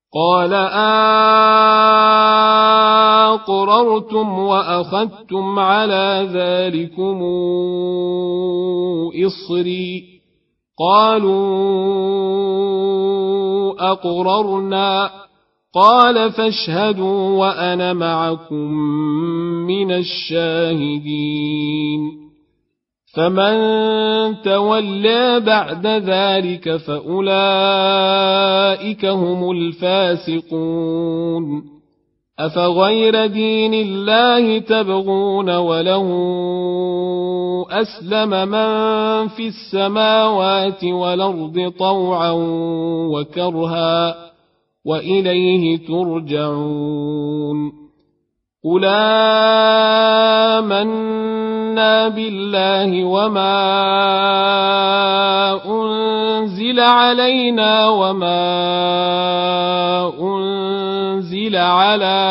قال أقررتم وأخذتم على ذلكم إصري قالوا أقررنا قال فاشهدوا وأنا معكم من الشاهدين فمن تولى بعد ذلك فأولئك هم الفاسقون أفغير دين الله تبغون وله أسلم من في السماوات والأرض طوعا وكرها وإليه ترجعون قل آمنا بالله وما أنزل علينا وما أنزل على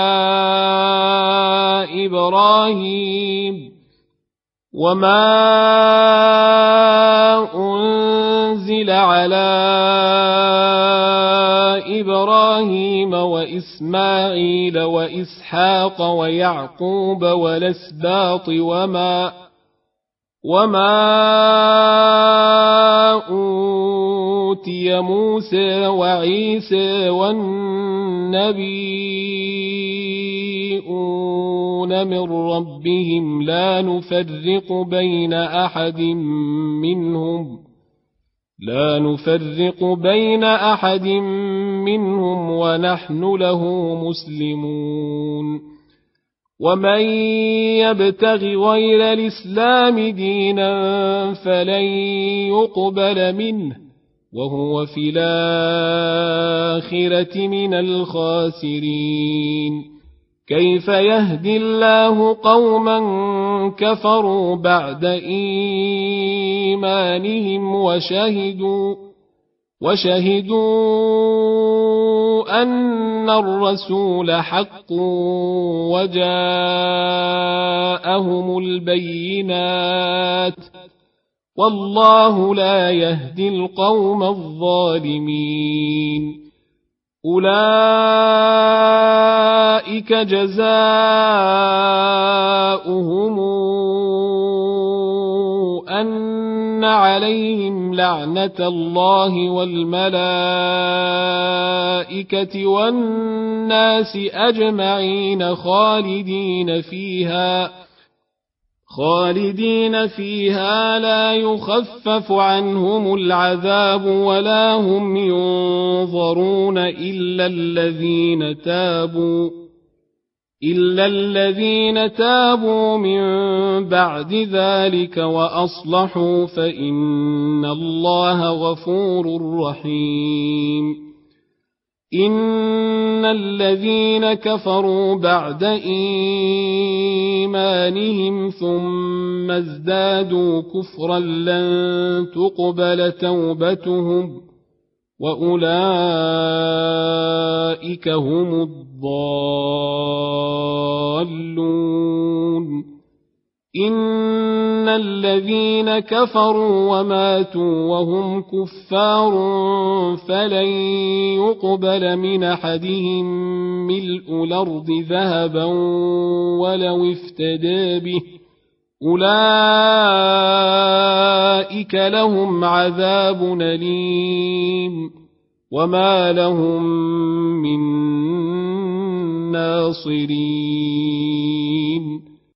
إبراهيم وإسماعيل وإسحاق ويعقوب والأسباط وما أوتي موسى وعيسى والنبيون من ربهم لا نفرق بين أحد منهم ونحن له مسلمون ومن يبتغ غير الإسلام دينا فلن يقبل منه وهو في الآخرة من الخاسرين كيف يهدي الله قوما كفروا بعد إيمانهم وشهدوا أن الرسول حق وجاءهم البينات والله لا يهدي القوم الظالمين أولئك جزاؤهم أن عليهم لعنة الله والملائكة والناس أجمعين خالدين فيها لا يخفف عنهم العذاب ولا هم ينظرون إلا الذين تابوا من بعد ذلك وأصلحوا فإن الله غفور رحيم إن الذين كفروا بعد إيمانهم ثم ازدادوا كفرا لن تقبل توبتهم وأولئك هم الضالون إن الذين كفروا وماتوا وهم كفار فلن يقبل من أحدهم ملء الأرض ذهبا ولو افتدى به أولئك لهم عذاب أليم وما لهم من ناصرين